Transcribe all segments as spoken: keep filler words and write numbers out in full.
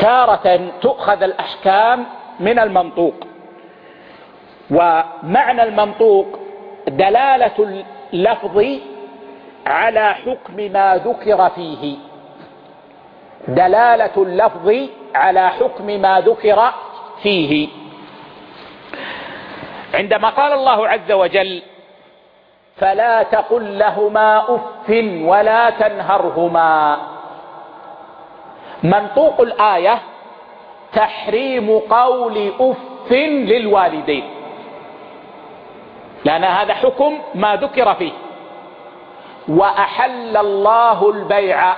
تارة تؤخذ الأحكام من المنطوق، ومعنى المنطوق دلالة اللفظ على حكم ما ذكر فيه، دلالة اللفظ على حكم ما ذكر فيه. عندما قال الله عز وجل فلا تقل لهما أف ولا تنهرهما، منطوق الآية تحريم قول أف للوالدين، لأن هذا حكم ما ذكر فيه. وأحل الله البيع،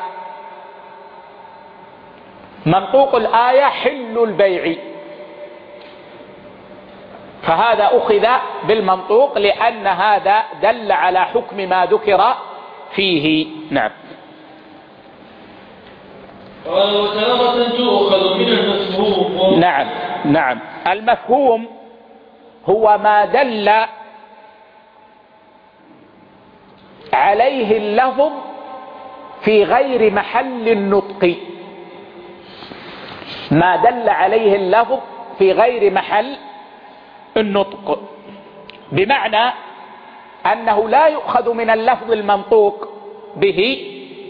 منطوق الآية حل البيع، فهذا أخذ بالمنطوق لأن هذا دل على حكم ما ذكر فيه. نعم. قال وتارة تؤخذ من المفهوم. نعم نعم المفهوم هو ما دل عليه اللفظ في غير محل النطق، ما دل عليه اللفظ في غير محل النطق، بمعنى أنه لا يؤخذ من اللفظ المنطوق به،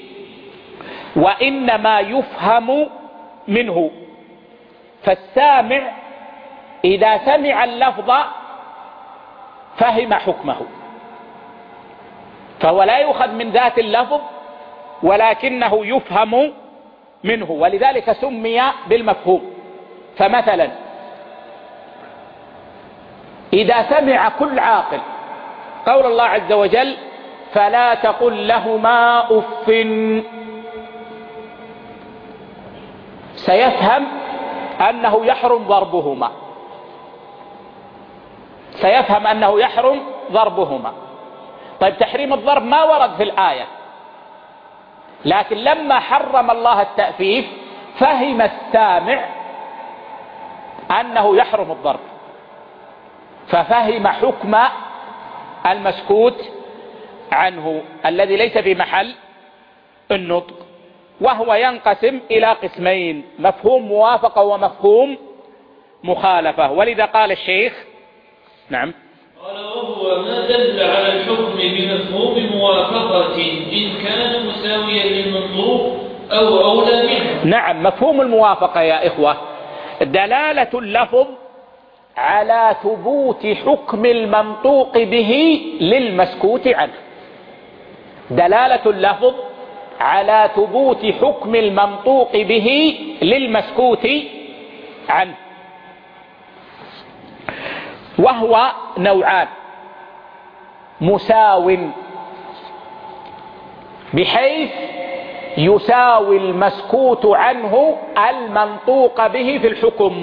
وإنما يفهم منه. فالسامع إذا سمع اللفظ فهم حكمه، فهو لا يؤخذ من ذات اللفظ ولكنه يفهم منه، ولذلك سمي بالمفهوم. فمثلا إذا سمع كل عاقل قول الله عز وجل فلا تقل لهما أف، سيفهم أنه يحرم ضربهما، سيفهم أنه يحرم ضربهما. طيب تحريم الضرب ما ورد في الآية، لكن لما حرم الله التأفيف فهم السامع أنه يحرم الضرب، ففهم حكم المسكوت عنه الذي ليس في محل النطق. وهو ينقسم إلى قسمين، مفهوم موافقة ومفهوم مخالفة. ولذا قال الشيخ نعم قال وهو ما دل على الحكم بمفهوم موافقة إن كان مساويا للمنطوق أو أولى منه. نعم مفهوم الموافقة يا إخوة دلالة اللفظ على ثبوت حكم المنطوق به للمسكوت عنه، دلالة اللفظ على ثبوت حكم المنطوق به للمسكوت عنه. وهو نوعان، مساو بحيث يساوي المسكوت عنه المنطوق به في الحكم،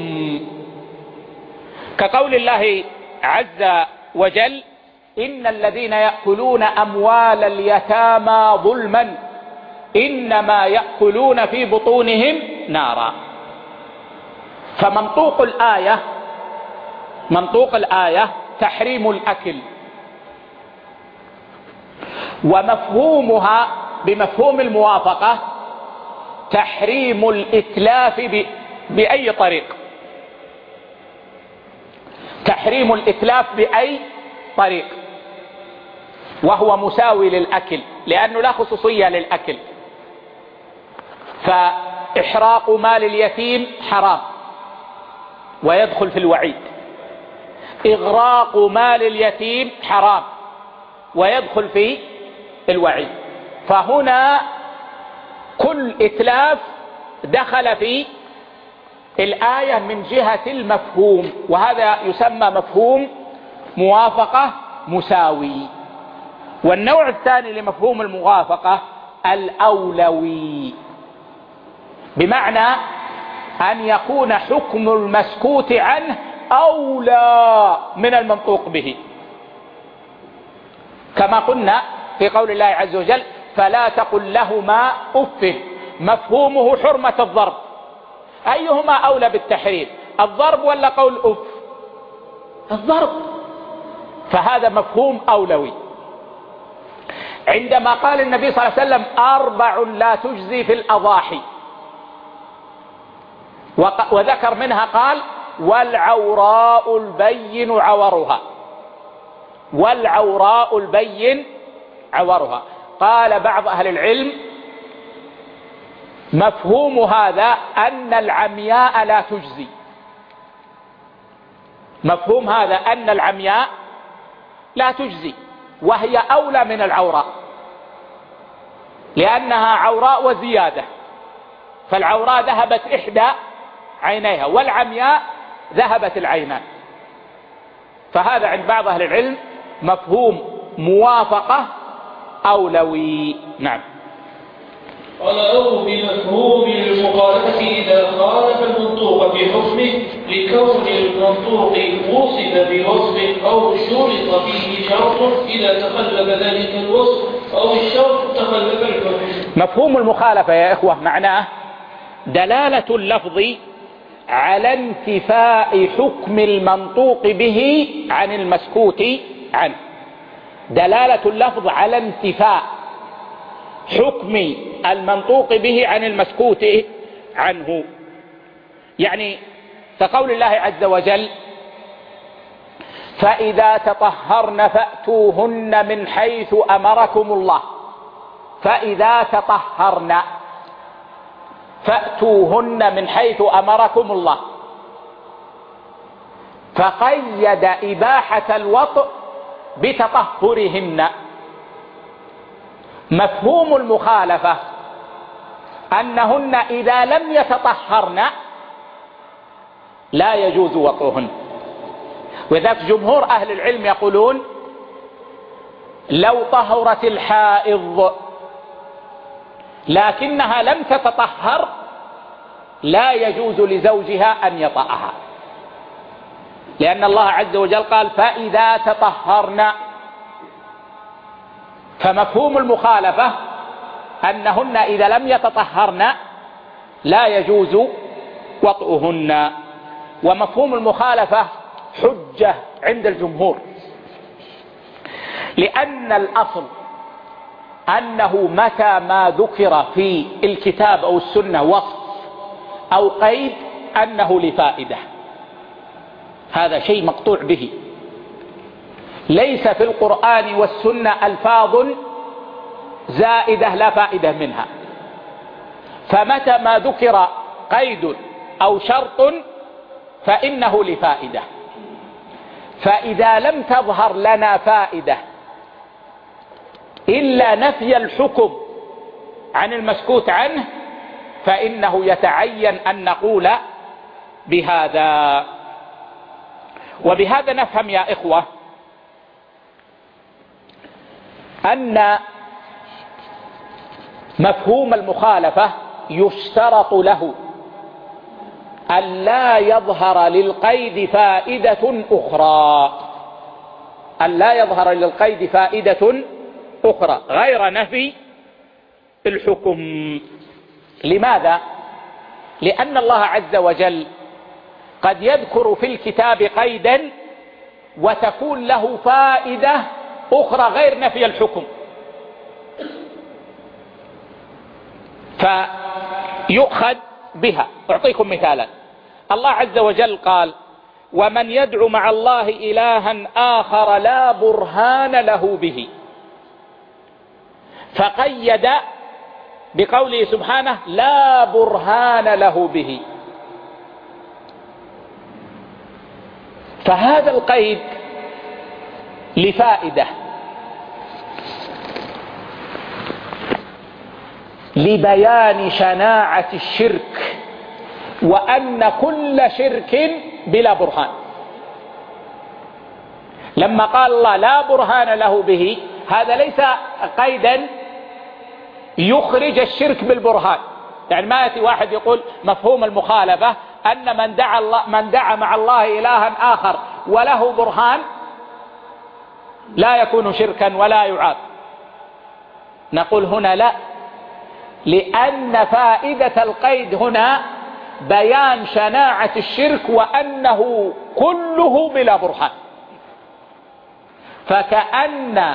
كقول الله عز وجل إن الذين يأكلون أموال اليتامى ظلما إنما يأكلون في بطونهم نارا. فمنطوق الآية منطوق الآية تحريم الأكل، ومفهومها بمفهوم الموافقة تحريم الإتلاف بأي طريق، تحريم الإتلاف بأي طريق، وهو مساوي للأكل لأنه لا خصوصية للأكل. فإحراق مال اليتيم حرام ويدخل في الوعيد، إغراق مال اليتيم حرام ويدخل في الوعيد. فهنا كل إتلاف دخل في الآية من جهة المفهوم، وهذا يسمى مفهوم موافقة مساوي. والنوع الثاني لمفهوم الموافقة الأولوي، بمعنى أن يكون حكم المسكوت عنه أولى من المنطوق به، كما قلنا في قول الله عز وجل فلا تقل لهما أف، مفهومه حرمة الضرب، أيهما أولى بالتحريم، الضرب ولا قول أف؟ الضرب، فهذا مفهوم أولوي. عندما قال النبي صلى الله عليه وسلم أربع لا تجزي في الأضاحي، وذكر منها قال والعوراء البين عورها، والعوراء البين عورها. قال بعض أهل العلم مفهوم هذا أن العمياء لا تجزي، مفهوم هذا أن العمياء لا تجزي، وهي أولى من العوراء لأنها عوراء وزيادة، فالعوراء ذهبت إحدى عينيها والعمياء ذهبت العينان. فهذا عند بعض أهل العلم مفهوم موافقة أولوي. نعم. قال أو بمفهوم المخالفة إذا خالف المنطوق بحكمه لكون المنطوق وصف بوصف أو شرط فيه شرط إذا تخلف ذلك الوصف أو الشرط تخلف الحكم. مفهوم المخالفة يا إخوة معناه دلالة اللفظ على انتفاء حكم المنطوق به عن المسكوت عنه، دلالة اللفظ على انتفاء حكم المنطوق به عن المسكوت عنه. يعني كقول الله عز وجل فإذا تطهرن فأتوهن من حيث أمركم الله، فإذا تطهرن فأتوهن من حيث أمركم الله، فقيد إباحة الوطء بتطهرهن. مفهوم المخالفة أنهن إذا لم يتطهرن لا يجوز وطئهن. وذلك جمهور أهل العلم يقولون لو طهرت الحائض لكنها لم تتطهر لا يجوز لزوجها أن يطأها، لأن الله عز وجل قال فإذا تطهرن. فمفهوم المخالفة أنهن إذا لم يتطهرن لا يجوز وطئهن. ومفهوم المخالفة حجة عند الجمهور، لأن الأصل أنه متى ما ذكر في الكتاب أو السنة وصف أو قيد أنه لفائدة، هذا شيء مقطوع به. ليس في القرآن والسنة ألفاظ زائدة لا فائدة منها، فمتى ما ذكر قيد أو شرط فإنه لفائدة. فإذا لم تظهر لنا فائدة إلا نفي الحكم عن المسكوت عنه فإنه يتعين أن نقول بهذا. وبهذا نفهم يا إخوة أن مفهوم المخالفة يشترط له أن لا يظهر للقيد فائدة أخرى، أن لا يظهر للقيد فائدة أخرى غير نفي الحكم. لماذا؟ لأن الله عز وجل قد يذكر في الكتاب قيدا وتكون له فائدة أخرى غير نفي الحكم، فيؤخذ بها. أعطيكم مثالا. الله عز وجل قال ومن يدعو مع الله إلها آخر لا برهان له به، فقيد بقوله سبحانه لا برهان له به. فهذا القيد لفائدة، لبيان شناعة الشرك وأن كل شرك بلا برهان. لما قال الله لا برهان له به هذا ليس قيدا يخرج الشرك بالبرهان. يعني ما يأتي واحد يقول مفهوم المخالفة أن من دعا, الله من دعا مع الله إلها آخر وله برهان لا يكون شركا ولا يعاد. نقول هنا لا، لأن فائدة القيد هنا بيان شناعة الشرك وأنه كله بلا برهان. فكأن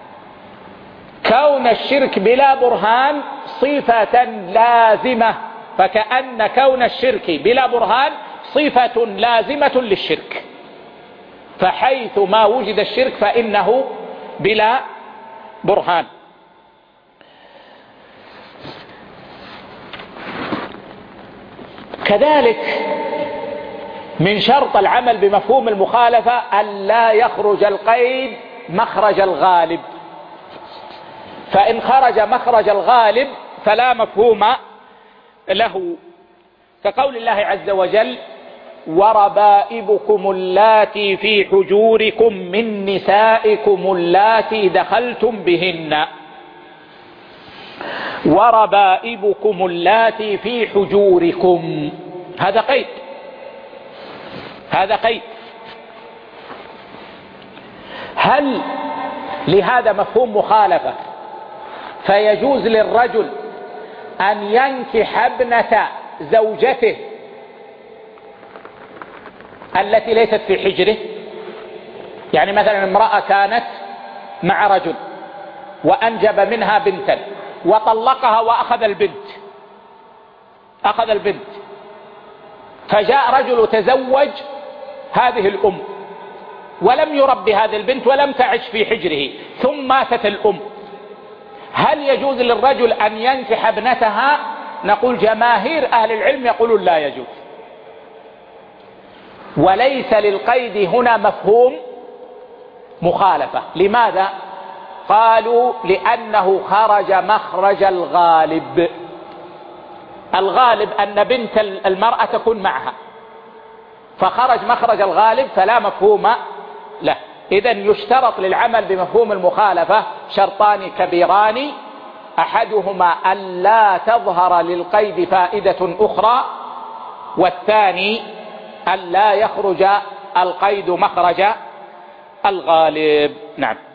كون الشرك بلا برهان صفة لازمة فكأن كون الشرك بلا برهان صفة لازمة للشرك، فحيث ما وجد الشرك فإنه بلا برهان. كذلك من شرط العمل بمفهوم المخالفة أن لا يخرج القيد مخرج الغالب، فإن خرج مخرج الغالب فلا مفهوم له، كقول الله عز وجل: وربائبكم اللاتي في حجوركم من نسائكم اللاتي دخلتم بهن. وربائبكم اللاتي في حجوركم، هذا قيد، هذا قيد. هل لهذا مفهوم مخالفة فيجوز للرجل أن ينكح ابنة زوجته التي ليست في حجره؟ يعني مثلا امرأة كانت مع رجل وأنجب منها بنتا وطلقها وأخذ البنت، أخذ البنت، فجاء رجل تزوج هذه الأم ولم يربي هذه البنت ولم تعش في حجره، ثم ماتت الأم، هل يجوز للرجل أن ينكح ابنتها؟ نقول جماهير أهل العلم يقولون لا يجوز. وليس للقيد هنا مفهوم مخالفة. لماذا؟ قالوا لأنه خرج مخرج الغالب. الغالب أن بنت المرأة تكون معها، فخرج مخرج الغالب فلا مفهوم له. إذن يشترط للعمل بمفهوم المخالفة شرطان كبيران: أحدهما أن لا تظهر للقيد فائدة أخرى، والثاني أن لا يخرج القيد مخرج الغالب. نعم.